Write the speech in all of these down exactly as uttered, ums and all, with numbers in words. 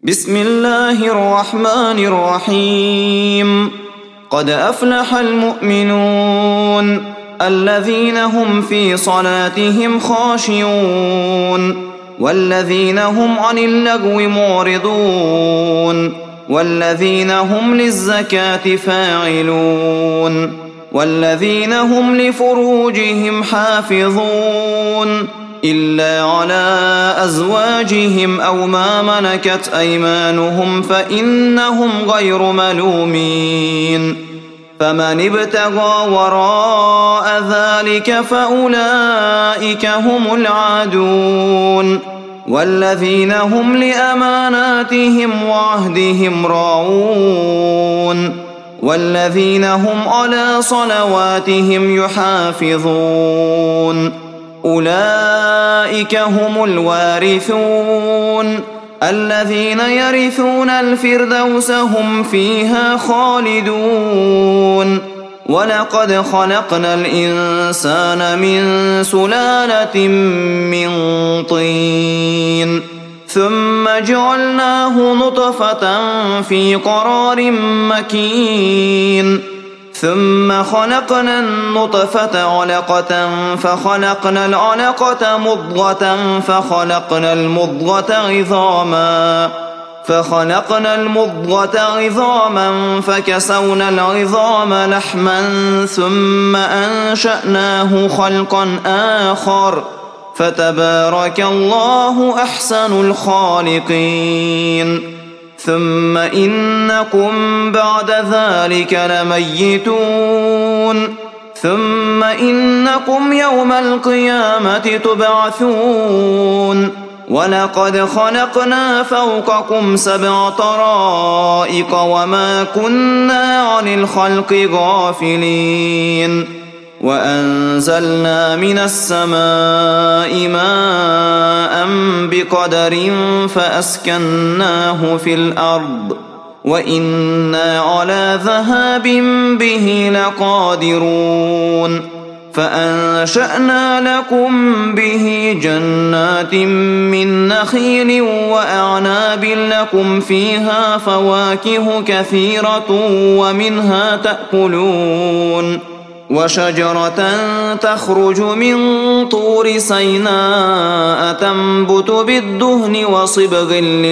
بسم الله الرحمن الرحيم. قد أفلح المؤمنون الذين هم في صلاتهم خاشعون والذين هم عن اللغو معرضون والذين هم للزكاة فاعلون والذين هم لفروجهم حافظون إلا على أزواجهم أو ما ملكت أيمانهم فإنهم غير ملومين. فمن ابتغى وراء ذلك فأولئك هم العادون والذين هم لأماناتهم وعهدهم راعون والذين هم على صلواتهم يحافظون. أولئك هم الوارثون الذين يرثون الفردوس هم فيها خالدون. ولقد خلقنا الإنسان من سلالة من طين ثم جعلناه نطفة في قرار مكين ثم خلقنا النطفة علقة فخلقنا العلقة مضغة فخلقنا المضغة عظاما فخلقنا المضغة عظاما فكسونا العظام لحما ثم أنشأناه خلقا آخر فتبارك الله أحسن الخالقين. ثم إنكم بعد ذلك لميتون ثم إنكم يوم القيامة تبعثون. ولقد خلقنا فوقكم سبع طرائق وما كنا عن الخلق غافلين. وأنزلنا من السماء ماء بقدر فأسكناه في الأرض وإنا على ذهاب به لقادرون. فأنشأنا لكم به جنات من نخيل وأعناب لكم فيها فواكه كثيرة ومنها تأكلون. وشجرة تخرج من طور سيناء تنبت بالدهن وصبغ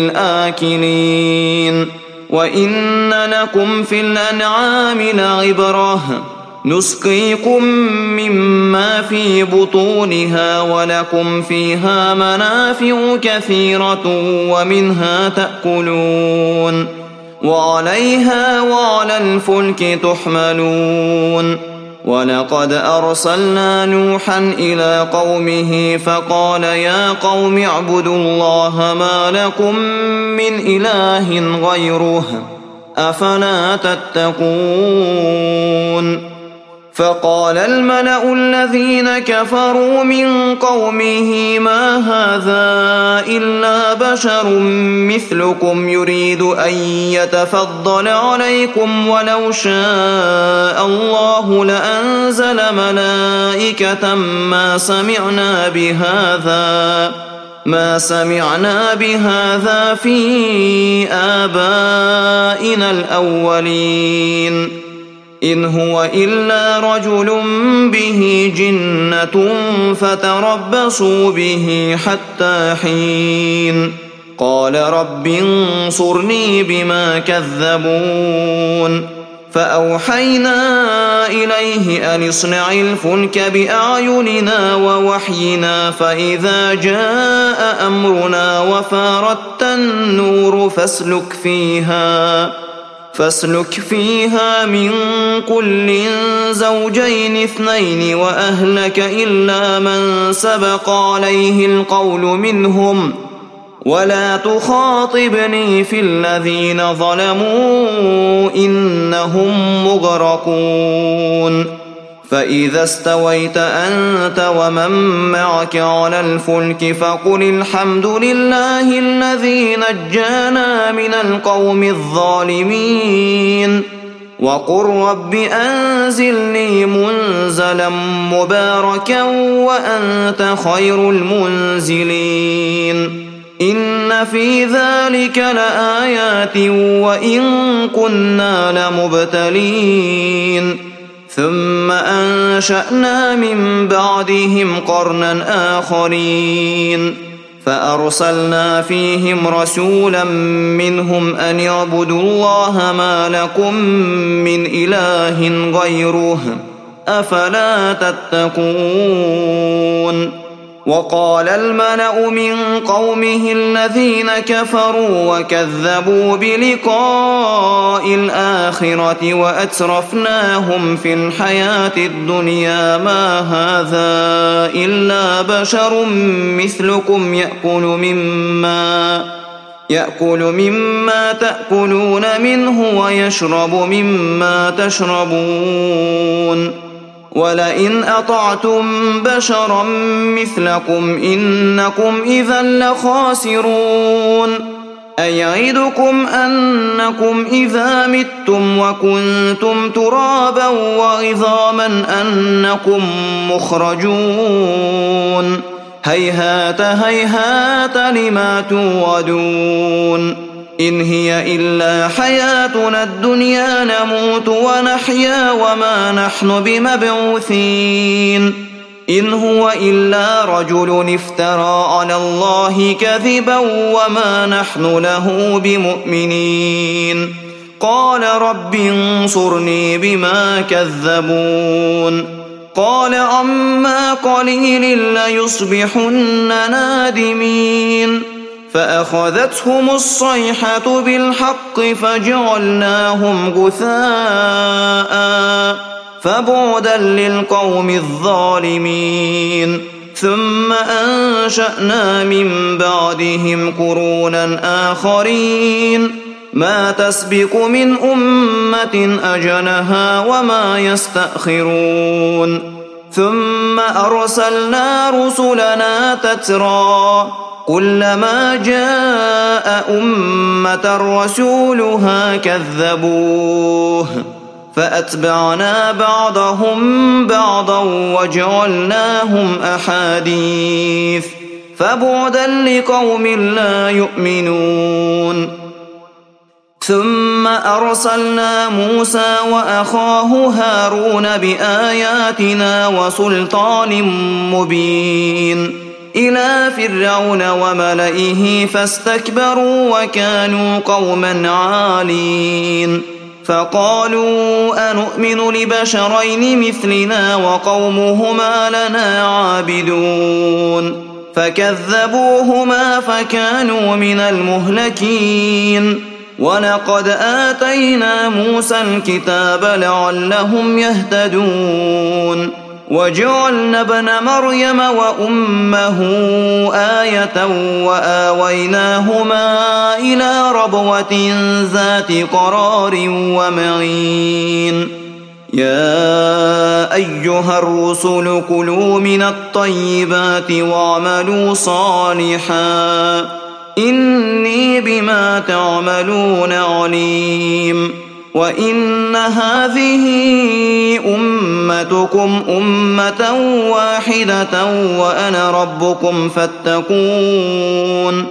للآكلين. وإن لكم في الأنعام لعبرة نسقيكم مما في بطونها ولكم فيها منافع كثيرة ومنها تأكلون وعليها وعلى الفلك تحملون. ولقد أرسلنا نوحا إلى قومه فقال يا قوم اعبدوا الله ما لكم من إله غيره أفلا تتقون. فقال الملأ الذين كفروا من قومه ما هذا إلا بشر مثلكم يريد أن يتفضل عليكم ولو شاء الله لأنزل ملائكة ما سمعنا بهذا ما سمعنا بهذا في آبائنا الأولين إن هو إلا رجل به جنة فتربصوا به حتى حين. قال رب انصرني بما كذبون. فأوحينا إليه أن اصنع الفلك بأعيننا ووحينا فإذا جاء أمرنا وفارت النور فاسلك فيها فاسلك فيها من كل زوجين اثنين وأهلك إلا من سبق عليه القول منهم ولا تخاطبني في الذين ظلموا إنهم مغرقون. فإذا استويت أنت ومن معك على الفلك فقل الحمد لله الذي نجانا من القوم الظالمين وقل رب أنزلني منزلا مباركا وأنت خير المنزلين. إن في ذلك لآيات وإن كنا لمبتلين ثم أنشأنا من بعدهم قرنا آخرين فأرسلنا فيهم رسولا منهم أن اعبدوا الله ما لكم من إله غيره أفلا تتقون وقال الملأ من قومه الذين كفروا وكذبوا بلقاء الآخرة وأترفناهم في الحياة الدنيا ما هذا إلا بشر مثلكم يأكل مما يأكل مما تأكلون منه ويشرب مما تشربون ولئن أطعتم بشرا مثلكم إنكم إذا لخاسرون أيعدكم أنكم إذا متم وكنتم ترابا وعظاما أنكم مخرجون هيهات هيهات لما توعدون إن هي إلا حياتنا الدنيا نموت ونحيا وما نحن بمبعوثين إن هو إلا رجل افترى على الله كذبا وما نحن له بمؤمنين قال رب انصرني بما كذبون قال عما قليل ليصبحن نادمين فأخذتهم الصيحة بالحق فجعلناهم غثاء فبعدا للقوم الظالمين ثم أنشأنا من بعدهم قرونا آخرين ما تسبق من أمة أجلها وما يستأخرون ثم أرسلنا رسلنا تترى كلما جاء أمة رسولها كذبوه فأتبعنا بعضهم بعضا وجعلناهم أحاديث فبعدا لقوم لا يؤمنون ثم أرسلنا موسى وأخاه هارون بآياتنا وسلطان مبين إلى فرعون وملئه فاستكبروا وكانوا قوما عالين فقالوا أنؤمن لبشرين مثلنا وقومهما لنا عابدون فكذبوهما فكانوا من المهلكين ولقد آتينا موسى الكتاب لعلهم يهتدون وجعلنا ابن مريم وأمه آية وآويناهما إلى ربوة ذات قرار ومعين يا أيها الرسل كلوا من الطيبات واعملوا صالحا إني بما تعملون عليم وإن هذه أمتكم أمة واحدة وأنا ربكم فاتقون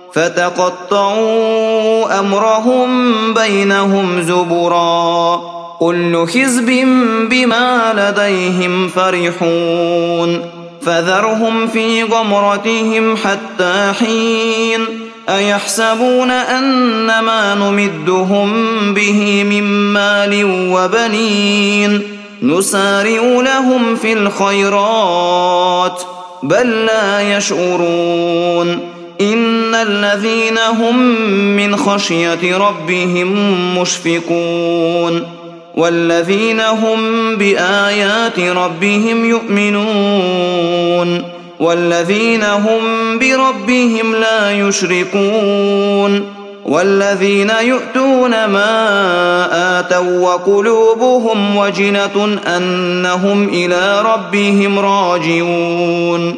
فتقطعوا أمرهم بينهم زبرا كل حزب بما لديهم فرحون فذرهم في غمرتهم حتى حين أيحسبون أنما نمدهم به من مال وبنين نسارع لهم في الخيرات بل لا يشعرون إن الذين هم من خشية ربهم مشفقون والذين هم بآيات ربهم يؤمنون والذين هم بربهم لا يشركون والذين يؤتون ما آتوا وقلوبهم وجلة أنهم إلى ربهم راجعون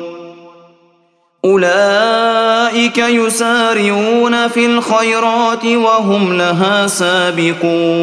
أولئك يسارعون في الخيرات وهم لها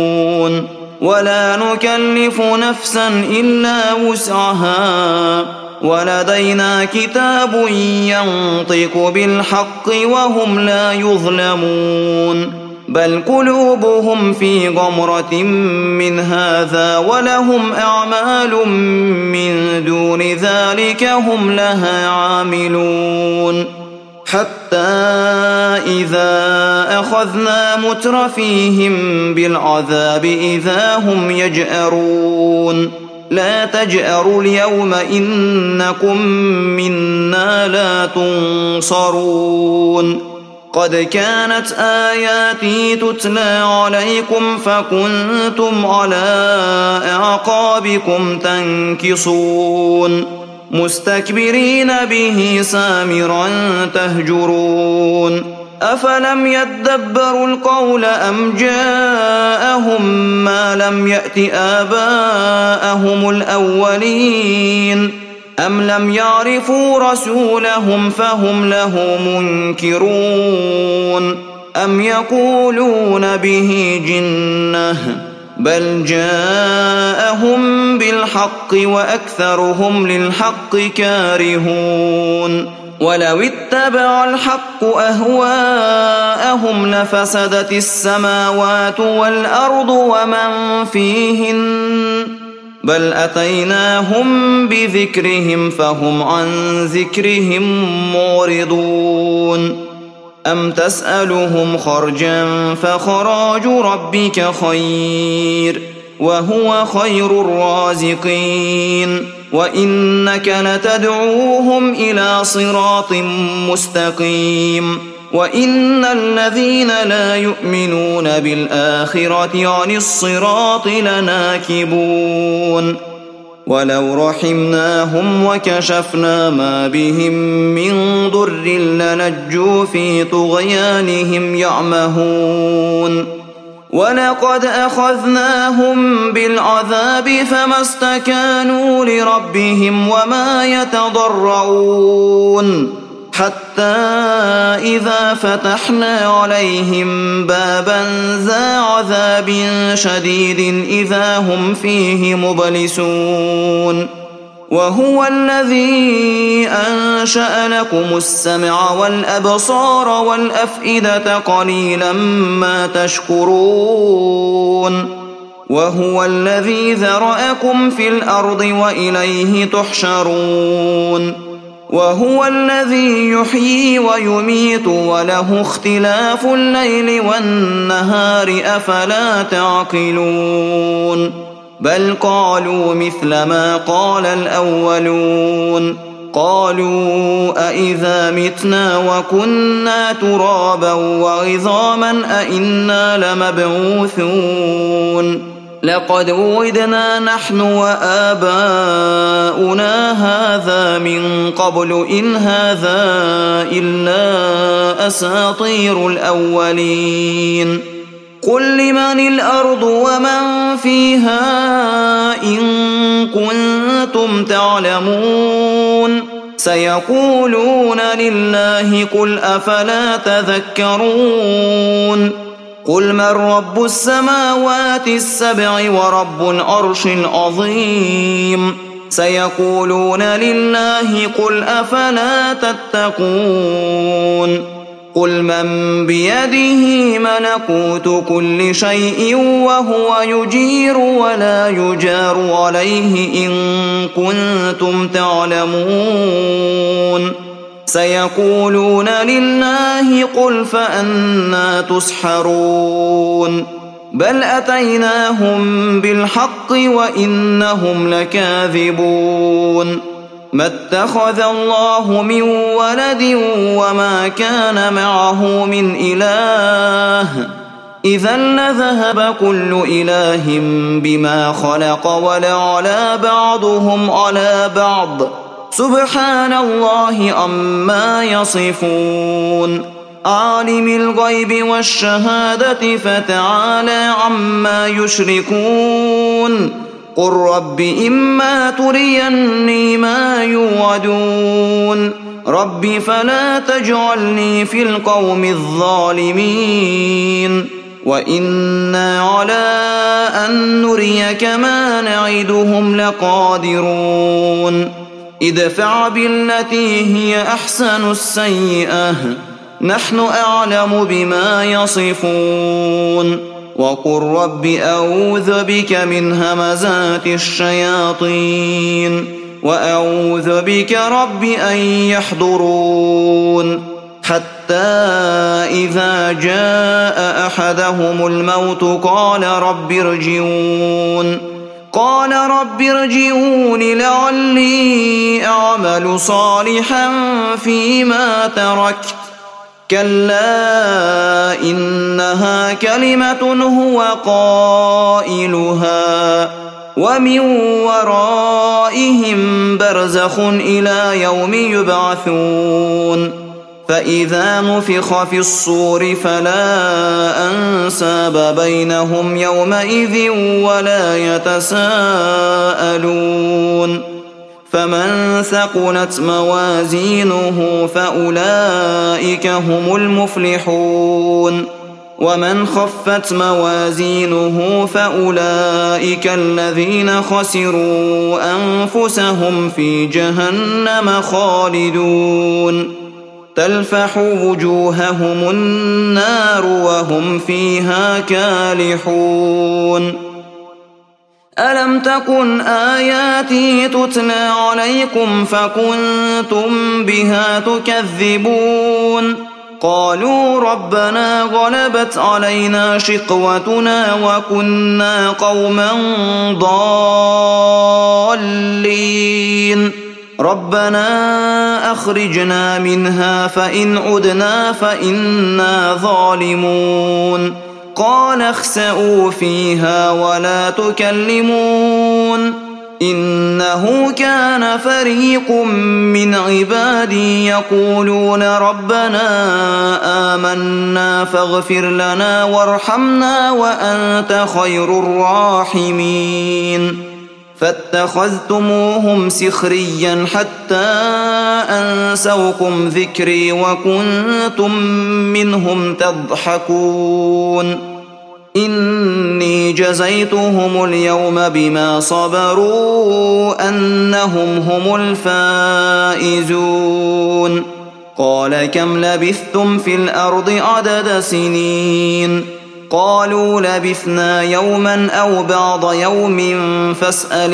سابقون ولا نكلف نفسا إلا وسعها ولدينا كتاب ينطق بالحق وهم لا يظلمون بل قلوبهم في غمرة من هذا ولهم أعمال من دون ذلك هم لها عاملون حتى إذا أخذنا مترفيهم بالعذاب إذا هم يجأرون لا تجأروا اليوم إنكم منا لا تنصرون قد كانت آياتي تتلى عليكم فكنتم على أعقابكم تنكصون مستكبرين به سامرا تهجرون أفلم يدبروا القول أم جاءهم ما لم يأت آباءهم الأولين أم لم يعرفوا رسولهم فهم له منكرون أم يقولون به جنة بل جاءهم بالحق وأكثرهم للحق كارهون ولو اتبع الحق أهواءهم لفسدت السماوات والأرض ومن فيهن بل أتيناهم بذكرهم فهم عن ذكرهم معرضون أم تسألهم خرجا فخراج ربك خير وهو خير الرازقين وإنك لتدعوهم إلى صراط مستقيم وإن الذين لا يؤمنون بالآخرة عن الصراط لناكبون ولو رحمناهم وكشفنا ما بهم من ضر لنجوا في طغيانهم يعمهون ولقد أخذناهم بالعذاب فما استكانوا لربهم وما يتضرعون حتى إذا فتحنا عليهم بابا ذا عذاب شديد إذا هم فيه مبلسون وهو الذي أنشأ لكم السمع والأبصار والأفئدة قليلا ما تشكرون وهو الذي ذرأكم في الأرض وإليه تحشرون وهو الذي يحيي ويميت وله اختلاف الليل والنهار أفلا تعقلون بل قالوا مثل ما قال الأولون قالوا أئذا متنا وكنا ترابا وعظاما أئنا لمبعوثون لقد وعدنا نحن وآباؤنا هذا من قبل إن هذا إلا أساطير الأولين قل لمن الأرض ومن فيها إن كنتم تعلمون سيقولون لله قل أفلا تذكرون قل من رب السماوات السبع ورب العرش العظيم سيقولون لله قل أفلا تتقون قل من بيده ملكوت كل شيء وهو يجير ولا يجار عليه إن كنتم تعلمون سيقولون لله قل فأنى تسحرون بل أتيناهم بالحق وإنهم لكاذبون ما اتخذ الله من ولد وما كان معه من إله إذا لذهب كل إله بما خلق ولعلى بعضهم على بعض سبحان الله عما يصفون عالم الغيب والشهادة فتعالى عما يشركون قل رب إما تريني ما يوعدون رب فلا تجعلني في القوم الظالمين وإنا على أن نريك ما نعدهم لقادرون ادفع بالتي هي أحسن السيئة نحن أعلم بما يصفون وقل رب أعوذ بك من همزات الشياطين وأعوذ بك رب أن يحضرون حتى إذا جاء أحدهم الموت قال رب ارجعون قال رب ارجعون لعلي أعمل صالحا فيما تركت كلا إنها كلمة هو قائلها ومن ورائهم برزخ إلى يوم يبعثون فإذا نفخ في الصور فلا أنساب بينهم يومئذ ولا يتساءلون فمن ثقلت موازينه فأولئك هم المفلحون ومن خفت موازينه فأولئك الذين خسروا أنفسهم في جهنم خالدون تلفح وجوههم النار وهم فيها كالحون ألم تكن آياتي تتلى عليكم فكنتم بها تكذبون قالوا ربنا غلبت علينا شقوتنا وكنا قوما ضالين ربنا أخرجنا منها فإن عدنا فإنا ظالمون قال اخسئوا فيها ولا تكلمون إنه كان فريق من عبادي يقولون ربنا آمنا فاغفر لنا وارحمنا وأنت خير الراحمين فاتخذتموهم سخريا حتى أنسوكم ذكري وكنتم منهم تضحكون إني جزيتهم اليوم بما صبروا أنهم هم الفائزون قال كم لبثتم في الأرض عدد سنين قالوا لبثنا يوما أو بعض يوم فاسأل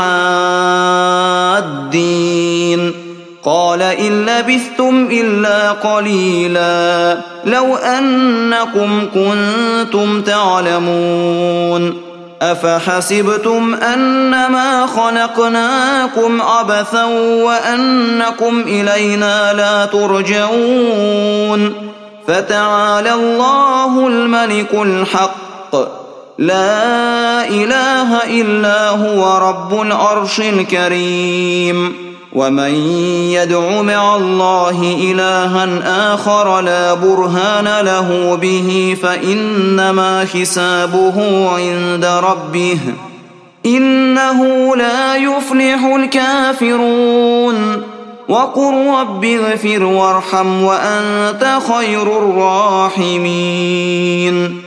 العادين قال إن لبثتم إلا قليلا لو أنكم كنتم تعلمون أفحسبتم أنما خلقناكم عبثا وأنكم إلينا لا ترجعون فتعالى الله الملك الحق لا إله إلا هو رب العرش الكريم ومن يدع مع الله إلها آخر لا برهان له به فإنما حسابه عند ربه إنه لا يفلح الكافرون وقل رب اغفر وارحم وأنت خير الراحمين